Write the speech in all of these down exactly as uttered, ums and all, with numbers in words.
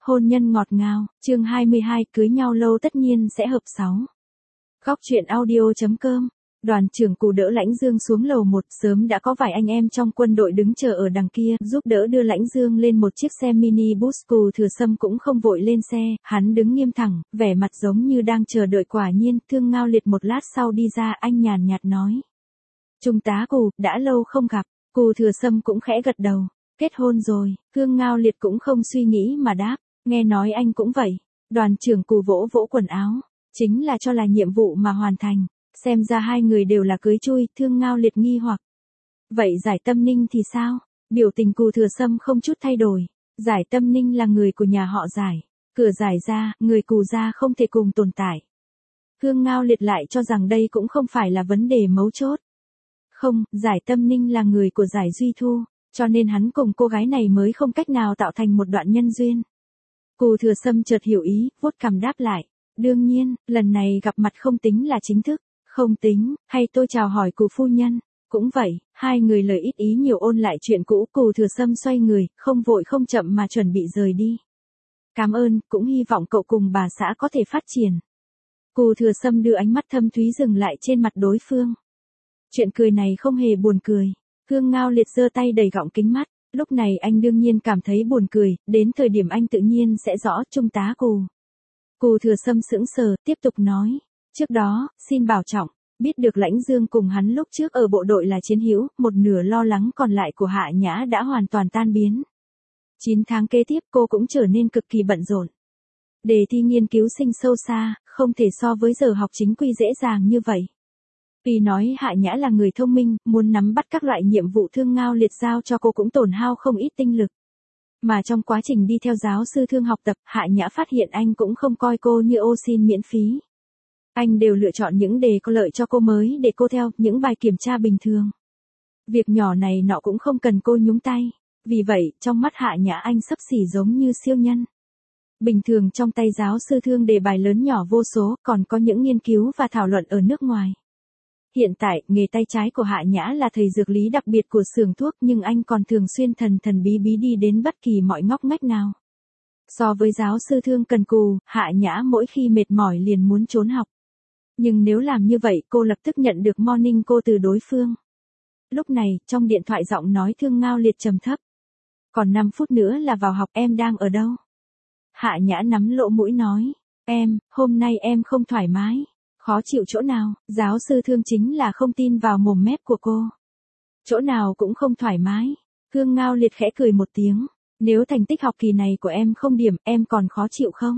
Hôn nhân ngọt ngào, chương hai mươi hai, cưới nhau lâu tất nhiên sẽ hợp sáu. Góc truyện audio chấm com. Đoàn trưởng Cù đỡ Lãnh Dương xuống lầu một, sớm đã có vài anh em trong quân đội đứng chờ ở đằng kia, giúp đỡ đưa Lãnh Dương lên một chiếc xe mini bus. Cù Thừa Sâm cũng không vội lên xe, hắn đứng nghiêm thẳng, vẻ mặt giống như đang chờ đợi. Quả nhiên, Thương Ngao Liệt một lát sau đi ra, anh nhàn nhạt nói: Trung tá Cù, đã lâu không gặp. Cù Thừa Sâm cũng khẽ gật đầu. Kết hôn rồi. Thương Ngao Liệt cũng không suy nghĩ mà đáp: Nghe nói anh cũng vậy. Đoàn trưởng Cù vỗ vỗ quần áo. Chính là cho là nhiệm vụ mà hoàn thành. Xem ra hai người đều là cưới chui. Thương Ngao Liệt nghi hoặc: Vậy Giải Tâm Ninh thì sao? Biểu tình Cù Thừa Sâm không chút thay đổi. Giải Tâm Ninh là người của nhà họ Giải. Cửa Giải ra, người Cù gia không thể cùng tồn tại. Thương Ngao Liệt lại cho rằng đây cũng không phải là vấn đề mấu chốt. Không, Giải Tâm Ninh là người của Giải Duy Thu, cho nên hắn cùng cô gái này mới không cách nào tạo thành một đoạn nhân duyên. Cù Thừa Sâm chợt hiểu ý, vuốt cằm đáp lại: Đương nhiên, lần này gặp mặt không tính là chính thức. Không tính, hay tôi chào hỏi Cù phu nhân? Cũng vậy, hai người lời ít ý nhiều ôn lại chuyện cũ. Cù Thừa Sâm xoay người, không vội không chậm mà chuẩn bị rời đi. Cảm ơn, cũng hy vọng cậu cùng bà xã có thể phát triển. Cù Thừa Sâm đưa ánh mắt thâm thúy dừng lại trên mặt đối phương. Chuyện cười này không hề buồn cười. Thương Ngao Liệt giơ tay đầy gọng kính mắt. Lúc này anh đương nhiên cảm thấy buồn cười, đến thời điểm anh tự nhiên sẽ rõ. Trung tá Cù. Cù Thừa Sâm sững sờ, tiếp tục nói: Trước đó, xin bảo trọng, biết được Lãnh Dương cùng hắn lúc trước ở bộ đội là chiến hữu, một nửa lo lắng còn lại của Hạ Nhã đã hoàn toàn tan biến. chín tháng kế tiếp cô cũng trở nên cực kỳ bận rộn. Đề thi nghiên cứu sinh sâu xa, không thể so với giờ học chính quy dễ dàng như vậy. Vì nói Hạ Nhã là người thông minh, muốn nắm bắt các loại nhiệm vụ Thương Ngao Liệt giao cho cô cũng tổn hao không ít tinh lực. Mà trong quá trình đi theo giáo sư Thương học tập, Hạ Nhã phát hiện anh cũng không coi cô như ô xin miễn phí. Anh đều lựa chọn những đề có lợi cho cô mới để cô theo, những bài kiểm tra bình thường. Việc nhỏ này nọ cũng không cần cô nhúng tay. Vì vậy, trong mắt Hạ Nhã anh xấp xỉ giống như siêu nhân. Bình thường trong tay giáo sư Thương đề bài lớn nhỏ vô số, còn có những nghiên cứu và thảo luận ở nước ngoài. Hiện tại, nghề tay trái của Hạ Nhã là thầy dược lý đặc biệt của xưởng thuốc, nhưng anh còn thường xuyên thần thần bí bí đi đến bất kỳ mọi ngóc ngách nào. So với giáo sư Thương cần cù, Hạ Nhã mỗi khi mệt mỏi liền muốn trốn học. Nhưng nếu làm như vậy, cô lập tức nhận được morning call từ đối phương. Lúc này, trong điện thoại giọng nói Thương Ngao Liệt trầm thấp: Còn năm phút nữa là vào học, em đang ở đâu? Hạ Nhã nắm lỗ mũi nói: Em, hôm nay em không thoải mái. Khó chịu chỗ nào? Giáo sư Thương chính là không tin vào mồm mép của cô. Chỗ nào cũng không thoải mái. Thương Ngao Liệt khẽ cười một tiếng: Nếu thành tích học kỳ này của em không điểm, em còn khó chịu không?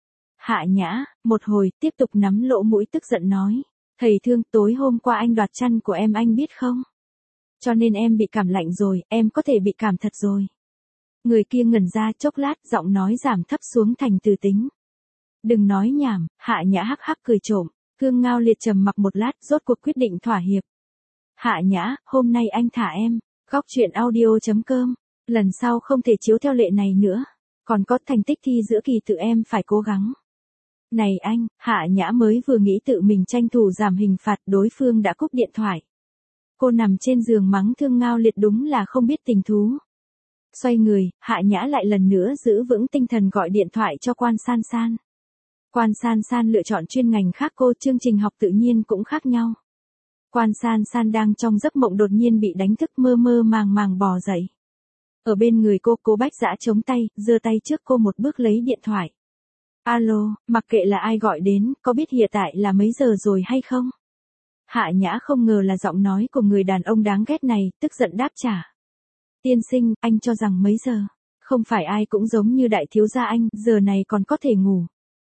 Hạ Nhã, một hồi, tiếp tục nắm lỗ mũi tức giận nói: Thầy Thương, tối hôm qua anh đoạt chăn của em, anh biết không? Cho nên em bị cảm lạnh rồi, em có thể bị cảm thật rồi. Người kia ngẩn ra chốc lát, giọng nói giảm thấp xuống thành từ tính: Đừng nói nhảm. Hạ Nhã hắc hắc cười trộm. Thương Ngao Liệt trầm mặc một lát, rốt cuộc quyết định thỏa hiệp. Hạ Nhã, hôm nay anh thả em. Góc truyện audio chấm com. Lần sau không thể chiếu theo lệ này nữa. Còn có thành tích thi giữa kỳ tự em phải cố gắng. Này anh, Hạ Nhã mới vừa nghĩ tự mình tranh thủ giảm hình phạt, đối phương đã cúp điện thoại. Cô nằm trên giường mắng Thương Ngao Liệt đúng là không biết tình thú. Xoay người, Hạ Nhã lại lần nữa giữ vững tinh thần gọi điện thoại cho Quan San San. Quan San San lựa chọn chuyên ngành khác cô, chương trình học tự nhiên cũng khác nhau. Quan San San đang trong giấc mộng đột nhiên bị đánh thức, mơ mơ màng màng bò dậy. Ở bên người cô, Cố Bách Dã chống tay, giơ tay trước cô một bước lấy điện thoại. Alo, mặc kệ là ai gọi đến, có biết hiện tại là mấy giờ rồi hay không? Hạ Nhã không ngờ là giọng nói của người đàn ông đáng ghét này, tức giận đáp trả: Tiên sinh, anh cho rằng mấy giờ? Không phải ai cũng giống như đại thiếu gia anh, giờ này còn có thể ngủ.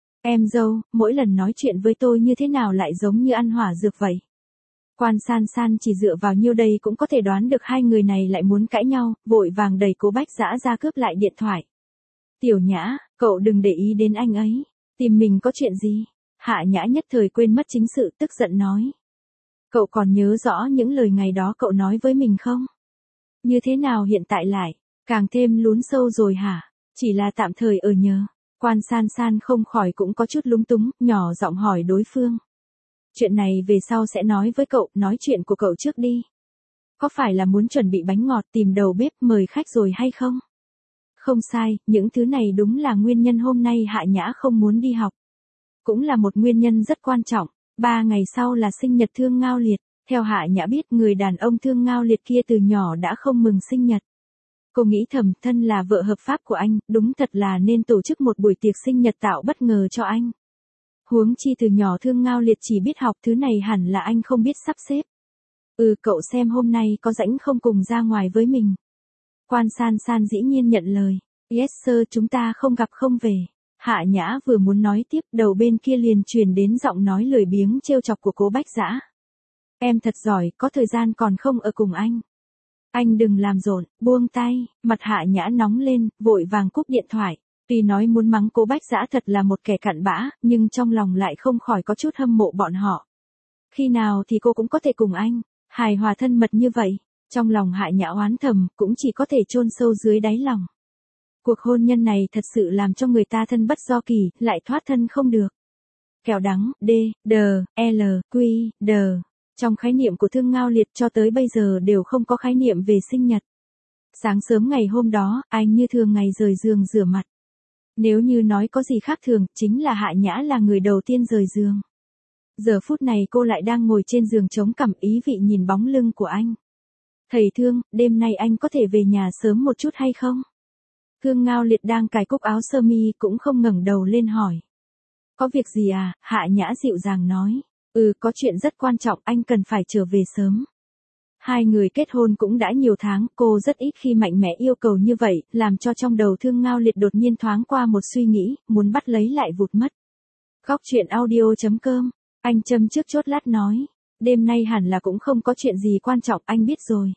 Em dâu, mỗi lần nói chuyện với tôi như thế nào lại giống như ăn hỏa dược vậy? Quan San San chỉ dựa vào nhiêu đây cũng có thể đoán được hai người này lại muốn cãi nhau, vội vàng đẩy Cố Bách Dã ra cướp lại điện thoại. Tiểu Nhã, cậu đừng để ý đến anh ấy. Tìm mình có chuyện gì? Hạ Nhã nhất thời quên mất chính sự, tức giận nói: Cậu còn nhớ rõ những lời ngày đó cậu nói với mình không? Như thế nào hiện tại lại càng thêm lún sâu rồi hả? Chỉ là tạm thời ở nhờ. Quan San San không khỏi cũng có chút lúng túng, nhỏ giọng hỏi đối phương: Chuyện này về sau sẽ nói với cậu, nói chuyện của cậu trước đi. Có phải là muốn chuẩn bị bánh ngọt, tìm đầu bếp, mời khách rồi hay không? Không sai, những thứ này đúng là nguyên nhân hôm nay Hạ Nhã không muốn đi học. Cũng là một nguyên nhân rất quan trọng. Ba ngày sau là sinh nhật Thương Ngao Liệt. Theo Hạ Nhã biết người đàn ông Thương Ngao Liệt kia từ nhỏ đã không mừng sinh nhật. Cô nghĩ thầm thân là vợ hợp pháp của anh, đúng thật là nên tổ chức một buổi tiệc sinh nhật tạo bất ngờ cho anh. Huống chi từ nhỏ Thương Ngao Liệt chỉ biết học thứ này hẳn là anh không biết sắp xếp. Ừ cậu xem hôm nay có rảnh không cùng ra ngoài với mình. Quan San San dĩ nhiên nhận lời. Yes sir, chúng ta không gặp không về. Hạ Nhã vừa muốn nói tiếp, đầu bên kia liền truyền đến giọng nói lười biếng trêu chọc của Cố Bách Dã. Em thật giỏi, có thời gian còn không ở cùng anh. Anh đừng làm rộn, buông tay. Mặt Hạ Nhã nóng lên, vội vàng cúp điện thoại. Tuy nói muốn mắng Cố Bách Dã thật là một kẻ cặn bã, nhưng trong lòng lại không khỏi có chút hâm mộ bọn họ. Khi nào thì cô cũng có thể cùng anh hài hòa thân mật như vậy. Trong lòng Hạ Nhã oán thầm, cũng chỉ có thể chôn sâu dưới đáy lòng. Cuộc hôn nhân này thật sự làm cho người ta thân bất do kỳ, lại thoát thân không được. Kẹo đắng, D, D, L, Q, D. Trong khái niệm của Thương Ngao Liệt cho tới bây giờ đều không có khái niệm về sinh nhật. Sáng sớm ngày hôm đó, anh như thường ngày rời giường rửa mặt. Nếu như nói có gì khác thường, chính là Hạ Nhã là người đầu tiên rời giường. Giờ phút này cô lại đang ngồi trên giường chống cằm ý vị nhìn bóng lưng của anh. Thầy Thương, đêm nay anh có thể về nhà sớm một chút hay không? Thương Ngao Liệt đang cài cúc áo sơ mi cũng không ngẩng đầu lên hỏi. Có việc gì à? Hạ Nhã dịu dàng nói. Ừ, có chuyện rất quan trọng, anh cần phải trở về sớm. Hai người kết hôn cũng đã nhiều tháng, cô rất ít khi mạnh mẽ yêu cầu như vậy, làm cho trong đầu Thương Ngao Liệt đột nhiên thoáng qua một suy nghĩ, muốn bắt lấy lại vụt mất. Góc truyện audio chấm com, anh châm trước chốt lát nói. Đêm nay hẳn là cũng không có chuyện gì quan trọng, anh biết rồi.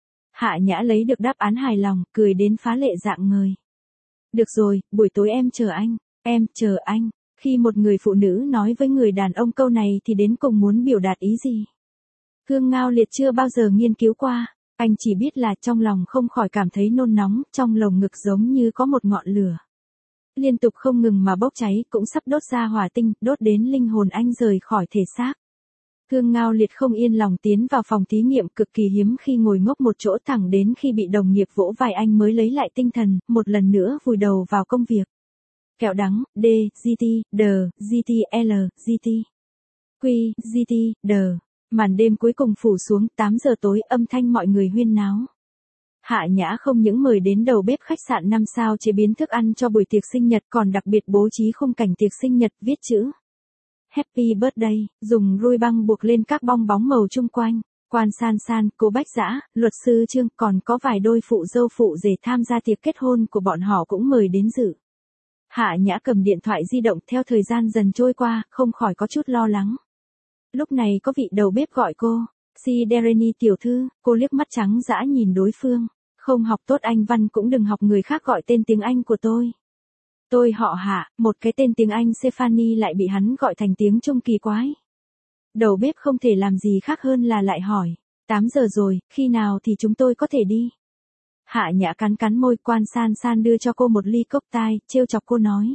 Hạ Nhã lấy được đáp án hài lòng, cười đến phá lệ dạng ngời. Được rồi, buổi tối em chờ anh, em chờ anh. Khi một người phụ nữ nói với người đàn ông câu này thì đến cùng muốn biểu đạt ý gì? Thương Ngao Liệt chưa bao giờ nghiên cứu qua, anh chỉ biết là trong lòng không khỏi cảm thấy nôn nóng, trong lồng ngực giống như có một ngọn lửa. Liên tục không ngừng mà bốc cháy, cũng sắp đốt ra hỏa tinh, đốt đến linh hồn anh rời khỏi thể xác. Thương Ngao Liệt không yên lòng tiến vào phòng thí nghiệm cực kỳ hiếm khi ngồi ngốc một chỗ thẳng đến khi bị đồng nghiệp vỗ vai anh mới lấy lại tinh thần, một lần nữa vùi đầu vào công việc. Kẹo đắng, D, G T, D, G T, L, G T. Q, G T, D. Màn đêm cuối cùng phủ xuống, tám giờ tối, âm thanh mọi người huyên náo. Hạ Nhã không những mời đến đầu bếp khách sạn năm sao chế biến thức ăn cho buổi tiệc sinh nhật, còn đặc biệt bố trí khung cảnh tiệc sinh nhật viết chữ Happy Birthday, dùng ruồi băng buộc lên các bong bóng màu chung quanh. Quan San San, Cố Bách Dã, luật sư Trương, còn có vài đôi phụ dâu phụ rể tham gia tiệc kết hôn của bọn họ cũng mời đến dự. Hạ Nhã cầm điện thoại di động, theo thời gian dần trôi qua, không khỏi có chút lo lắng. Lúc này có vị đầu bếp gọi cô, Si Dereni tiểu thư, cô liếc mắt trắng dã nhìn đối phương. Không học tốt Anh văn cũng đừng học người khác gọi tên tiếng Anh của tôi. Tôi họ Hạ, một cái tên tiếng Anh Stephanie lại bị hắn gọi thành tiếng Trung kỳ quái. Đầu bếp không thể làm gì khác hơn là lại hỏi, tám giờ rồi, khi nào thì chúng tôi có thể đi? Hạ Nhã cắn cắn môi, Quan San San đưa cho cô một ly cốc tai, trêu chọc cô nói.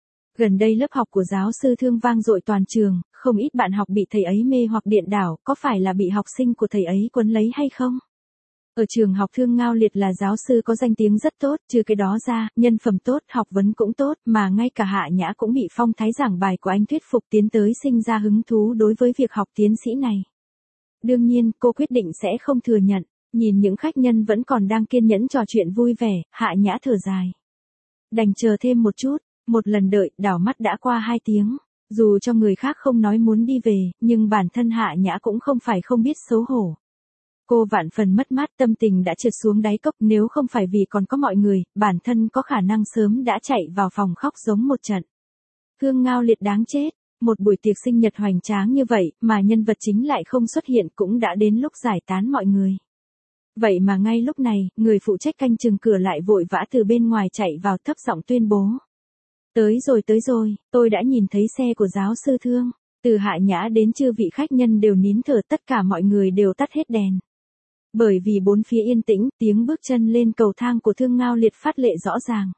Gần đây lớp học của giáo sư Thương vang dội toàn trường, không ít bạn học bị thầy ấy mê hoặc điện đảo, có phải là bị học sinh của thầy ấy quấn lấy hay không? Ở trường học Thương Ngao Liệt là giáo sư có danh tiếng rất tốt, trừ cái đó ra, nhân phẩm tốt, học vấn cũng tốt, mà ngay cả Hạ Nhã cũng bị phong thái giảng bài của anh thuyết phục tiến tới sinh ra hứng thú đối với việc học tiến sĩ này. Đương nhiên, cô quyết định sẽ không thừa nhận, nhìn những khách nhân vẫn còn đang kiên nhẫn trò chuyện vui vẻ, Hạ Nhã thở dài. Đành chờ thêm một chút, một lần đợi, đảo mắt đã qua hai tiếng. Dù cho người khác không nói muốn đi về, nhưng bản thân Hạ Nhã cũng không phải không biết xấu hổ. Cô vạn phần mất mát, tâm tình đã trượt xuống đáy cốc, nếu không phải vì còn có mọi người, bản thân có khả năng sớm đã chạy vào phòng khóc giống một trận. Thương Ngao Liệt đáng chết, một buổi tiệc sinh nhật hoành tráng như vậy, mà nhân vật chính lại không xuất hiện, cũng đã đến lúc giải tán mọi người. Vậy mà ngay lúc này, người phụ trách canh chừng cửa lại vội vã từ bên ngoài chạy vào thấp giọng tuyên bố. Tới rồi tới rồi, tôi đã nhìn thấy xe của giáo sư Thương. Từ Hạ Nhã đến chư vị khách nhân đều nín thở, tất cả mọi người đều tắt hết đèn. Bởi vì bốn phía yên tĩnh, tiếng bước chân lên cầu thang của Thương Ngao Liệt phát lệ rõ ràng.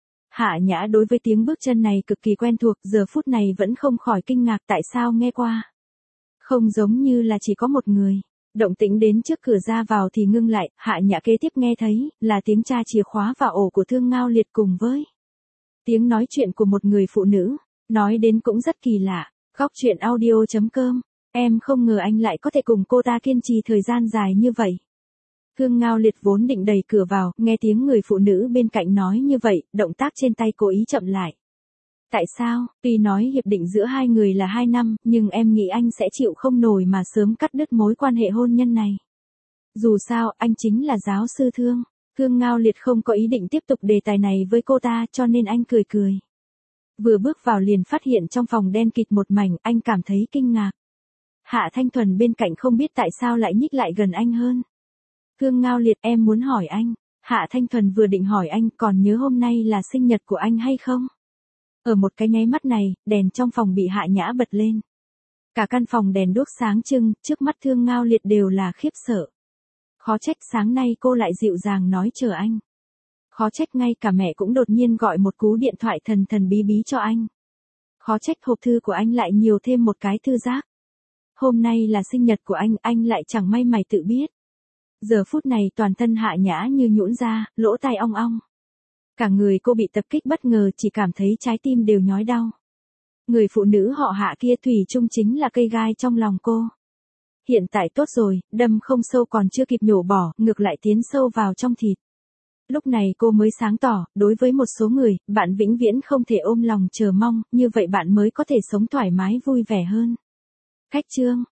Hạ Nhã đối với tiếng bước chân này cực kỳ quen thuộc, giờ phút này vẫn không khỏi kinh ngạc tại sao nghe qua. Không giống như là chỉ có một người. Động tĩnh đến trước cửa ra vào thì ngưng lại, Hạ Nhã kế tiếp nghe thấy, là tiếng tra chìa khóa vào ổ của Thương Ngao Liệt cùng với tiếng nói chuyện của một người phụ nữ, nói đến cũng rất kỳ lạ. Góc truyện audio chấm com, em không ngờ anh lại có thể cùng cô ta kiên trì thời gian dài như vậy. Thương Ngao Liệt vốn định đẩy cửa vào, nghe tiếng người phụ nữ bên cạnh nói như vậy, động tác trên tay cố ý chậm lại. Tại sao, tuy nói hiệp định giữa hai người là hai năm, nhưng em nghĩ anh sẽ chịu không nổi mà sớm cắt đứt mối quan hệ hôn nhân này. Dù sao, anh chính là giáo sư Thương. Thương Ngao Liệt không có ý định tiếp tục đề tài này với cô ta cho nên anh cười cười. Vừa bước vào liền phát hiện trong phòng đen kịt một mảnh, anh cảm thấy kinh ngạc. Hạ Thanh Thuần bên cạnh không biết tại sao lại nhích lại gần anh hơn. Thương Ngao Liệt, em muốn hỏi anh. Hạ Thanh Thuần vừa định hỏi anh còn nhớ hôm nay là sinh nhật của anh hay không? Ở một cái nháy mắt này, đèn trong phòng bị Hạ Nhã bật lên. Cả căn phòng đèn đuốc sáng trưng, trước mắt Thương Ngao Liệt đều là khiếp sợ. Khó trách sáng nay cô lại dịu dàng nói chờ anh. Khó trách ngay cả mẹ cũng đột nhiên gọi một cú điện thoại thần thần bí bí cho anh. Khó trách hộp thư của anh lại nhiều thêm một cái thư giác. Hôm nay là sinh nhật của anh, anh lại chẳng may mày tự biết. Giờ phút này toàn thân Hạ Nhã như nhũn ra, lỗ tai ong ong. Cả người cô bị tập kích bất ngờ, chỉ cảm thấy trái tim đều nhói đau. Người phụ nữ họ Hạ kia thủy chung chính là cây gai trong lòng cô. Hiện tại tốt rồi, đâm không sâu còn chưa kịp nhổ bỏ, ngược lại tiến sâu vào trong thịt. Lúc này cô mới sáng tỏ, đối với một số người, bạn vĩnh viễn không thể ôm lòng chờ mong, như vậy bạn mới có thể sống thoải mái vui vẻ hơn. Khách chương